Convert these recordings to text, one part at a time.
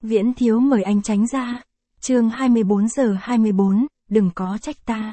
Viễn thiếu mời anh tránh ra. Chương 24:24, đừng có trách ta.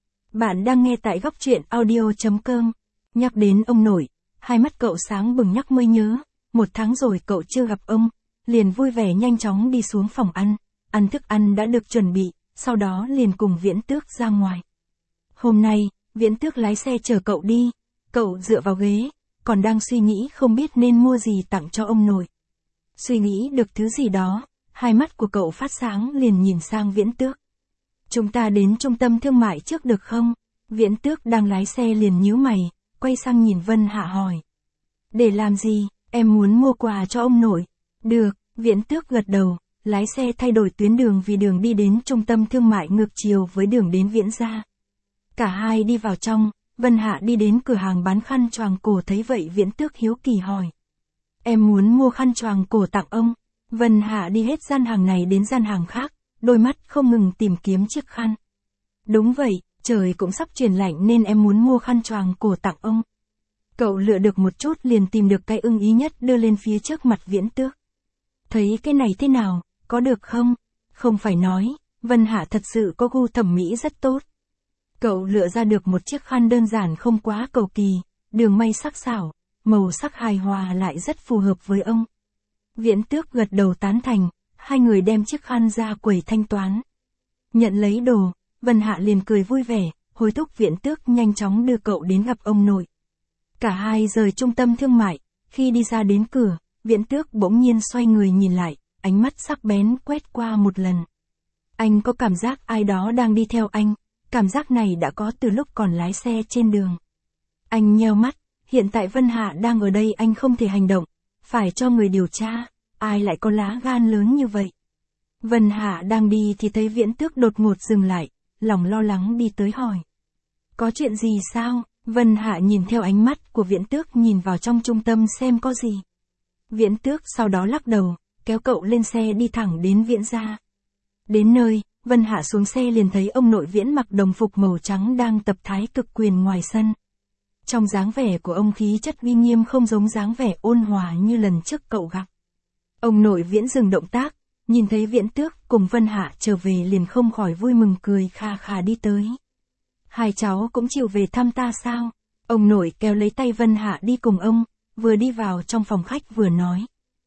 Bạn đang nghe tại góc truyện audio.com. Nhắc đến ông nội, hai mắt cậu sáng bừng nhắc mới nhớ, 1 tháng rồi cậu chưa gặp ông, liền vui vẻ nhanh chóng đi xuống phòng ăn thức ăn đã được chuẩn bị, sau đó liền cùng Viễn Tước ra ngoài. Hôm nay, Viễn Tước lái xe chở cậu đi, cậu dựa vào ghế, còn đang suy nghĩ không biết nên mua gì tặng cho ông nội. Suy nghĩ được thứ gì đó, hai mắt của cậu phát sáng liền nhìn sang Viễn Tước. Chúng ta đến trung tâm thương mại trước được không? Viễn Tước đang lái xe liền nhíu mày, quay sang nhìn Vân Hạ hỏi. Để làm gì, em muốn mua quà cho ông nội. Được, Viễn Tước gật đầu, lái xe thay đổi tuyến đường vì đường đi đến trung tâm thương mại ngược chiều với đường đến Viễn gia. Cả hai đi vào trong, Vân Hạ đi đến cửa hàng bán khăn choàng cổ thấy vậy Viễn Tước hiếu kỳ hỏi. Em muốn mua khăn choàng cổ tặng ông. Vân Hạ đi hết gian hàng này đến gian hàng khác, đôi mắt không ngừng tìm kiếm chiếc khăn. Đúng vậy, trời cũng sắp chuyển lạnh nên em muốn mua khăn choàng cổ tặng ông. Cậu lựa được một chút liền tìm được cái ưng ý nhất đưa lên phía trước mặt Viễn Tước. Thấy cái này thế nào, có được không? Không phải nói, Vân Hạ thật sự có gu thẩm mỹ rất tốt. Cậu lựa ra được một chiếc khăn đơn giản không quá cầu kỳ, đường may sắc sảo, màu sắc hài hòa lại rất phù hợp với ông. Viễn Tước gật đầu tán thành, hai người đem chiếc khăn ra quầy thanh toán. Nhận lấy đồ, Vân Hạ liền cười vui vẻ, hối thúc Viễn Tước nhanh chóng đưa cậu đến gặp ông nội. Cả hai rời trung tâm thương mại, khi đi ra đến cửa, Viễn Tước bỗng nhiên xoay người nhìn lại, ánh mắt sắc bén quét qua một lần. Anh có cảm giác ai đó đang đi theo anh, cảm giác này đã có từ lúc còn lái xe trên đường. Anh nheo mắt, hiện tại Vân Hạ đang ở đây anh không thể hành động, phải cho người điều tra, ai lại có lá gan lớn như vậy. Vân Hạ đang đi thì thấy Viễn Tước đột ngột dừng lại, lòng lo lắng đi tới hỏi. Có chuyện gì sao? Vân Hạ nhìn theo ánh mắt của Viễn Tước nhìn vào trong trung tâm xem có gì. Viễn Tước sau đó lắc đầu, kéo cậu lên xe đi thẳng đến Viễn gia. Đến nơi, Vân Hạ xuống xe liền thấy ông nội Viễn mặc đồng phục màu trắng đang tập thái cực quyền ngoài sân. Trong dáng vẻ của ông khí chất uy nghiêm không giống dáng vẻ ôn hòa như lần trước cậu gặp. Ông nội Viễn dừng động tác, nhìn thấy Viễn Tước cùng Vân Hạ trở về liền không khỏi vui mừng cười kha khà đi tới. Hai cháu cũng chịu về thăm ta sao? Ông nội kéo lấy tay Vân Hạ đi cùng ông, vừa đi vào trong phòng khách vừa nói.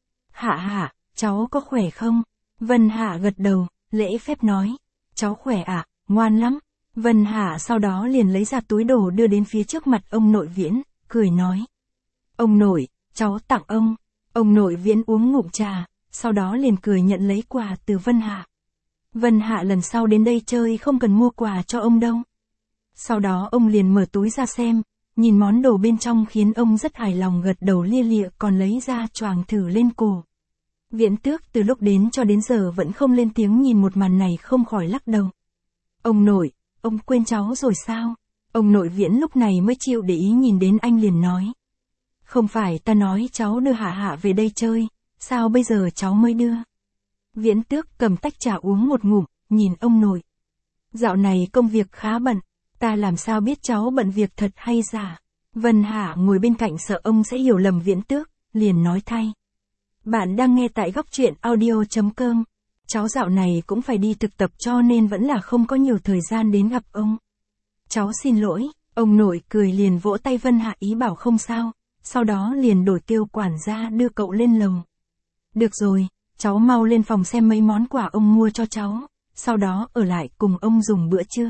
Hạ, cháu có khỏe không? Vân Hạ gật đầu, lễ phép nói. Cháu khỏe ạ, ngoan lắm. Vân Hạ sau đó liền lấy ra túi đồ đưa đến phía trước mặt ông nội Viễn, cười nói. Ông nội, cháu tặng ông. Ông nội Viễn uống ngụm trà, sau đó liền cười nhận lấy quà từ Vân Hạ. Vân Hạ lần sau đến đây chơi không cần mua quà cho ông đâu. Sau đó ông liền mở túi ra xem, nhìn món đồ bên trong khiến ông rất hài lòng gật đầu lia lịa còn lấy ra choàng thử lên cổ. Viễn Tước từ lúc đến cho đến giờ vẫn không lên tiếng nhìn một màn này không khỏi lắc đầu. Ông nội, ông quên cháu rồi sao? Ông nội Viễn lúc này mới chịu để ý nhìn đến anh liền nói. Không phải ta nói cháu đưa Hạ về đây chơi, sao bây giờ cháu mới đưa? Viễn Tước cầm tách trà uống một ngụm, nhìn ông nội. Dạo này công việc khá bận, ta làm sao biết cháu bận việc thật hay giả? Vân Hạ ngồi bên cạnh sợ ông sẽ hiểu lầm Viễn Tước, liền nói thay. Bạn đang nghe tại góc truyện audio.com. Cháu dạo này cũng phải đi thực tập cho nên vẫn là không có nhiều thời gian đến gặp ông. Cháu xin lỗi, ông nội cười liền vỗ tay Vân Hạ ý bảo không sao, sau đó liền đổi kêu quản gia đưa cậu lên lầu. Được rồi, cháu mau lên phòng xem mấy món quà ông mua cho cháu, sau đó ở lại cùng ông dùng bữa trưa.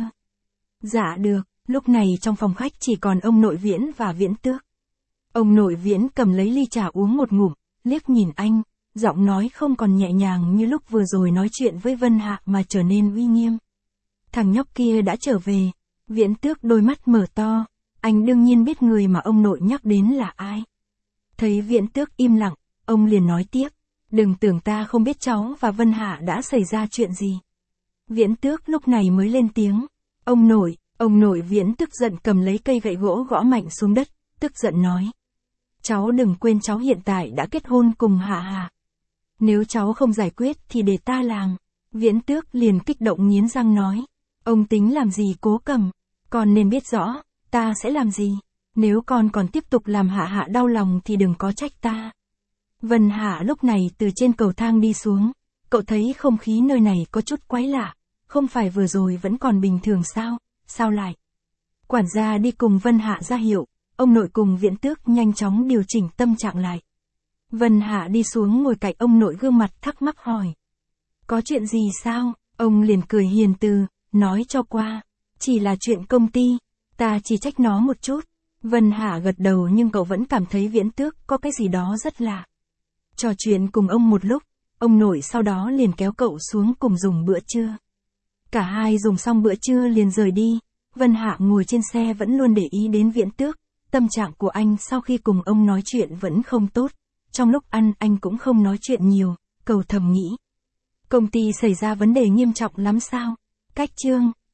Dạ được, lúc này trong phòng khách chỉ còn ông nội Viễn và Viễn Tước. Ông nội Viễn cầm lấy ly trà uống một ngụm, liếc nhìn anh, giọng nói không còn nhẹ nhàng như lúc vừa rồi nói chuyện với Vân Hạ mà trở nên uy nghiêm. Thằng nhóc kia đã trở về. Viễn Tước đôi mắt mở to, anh đương nhiên biết người mà ông nội nhắc đến là ai. Thấy Viễn Tước im lặng, ông liền nói tiếp, đừng tưởng ta không biết cháu và Vân Hạ đã xảy ra chuyện gì. Viễn Tước lúc này mới lên tiếng, ông nội Viễn tức giận cầm lấy cây gậy gỗ gõ mạnh xuống đất, tức giận nói. Cháu đừng quên cháu hiện tại đã kết hôn cùng Hạ. Nếu cháu không giải quyết thì để ta làm. Viễn Tước liền kích động nghiến răng nói. Ông tính làm gì Cố Cầm? Con nên biết rõ, ta sẽ làm gì. Nếu con còn tiếp tục làm Hạ đau lòng thì đừng có trách ta. Vân Hạ lúc này từ trên cầu thang đi xuống, Cậu thấy không khí nơi này có chút quái lạ, không phải vừa rồi vẫn còn bình thường sao, sao lại? Quản gia đi cùng Vân Hạ ra hiệu, ông nội cùng Viễn Tước nhanh chóng điều chỉnh tâm trạng lại. Vân Hạ đi xuống ngồi cạnh ông nội gương mặt thắc mắc hỏi. Có chuyện gì sao? Ông liền cười hiền từ, nói cho qua. Chỉ là chuyện công ty, ta chỉ trách nó một chút. Vân Hạ gật đầu nhưng cậu vẫn cảm thấy Viễn Tước có cái gì đó rất lạ. Trò chuyện cùng ông một lúc, ông nội sau đó liền kéo cậu xuống cùng dùng bữa trưa. Cả hai dùng xong bữa trưa liền rời đi. Vân Hạ ngồi trên xe vẫn luôn để ý đến Viễn Tước. Tâm trạng của anh sau khi cùng ông nói chuyện vẫn không tốt. Trong lúc ăn anh cũng không nói chuyện nhiều, cậu thầm nghĩ. Công ty xảy ra vấn đề nghiêm trọng lắm sao? Cách chương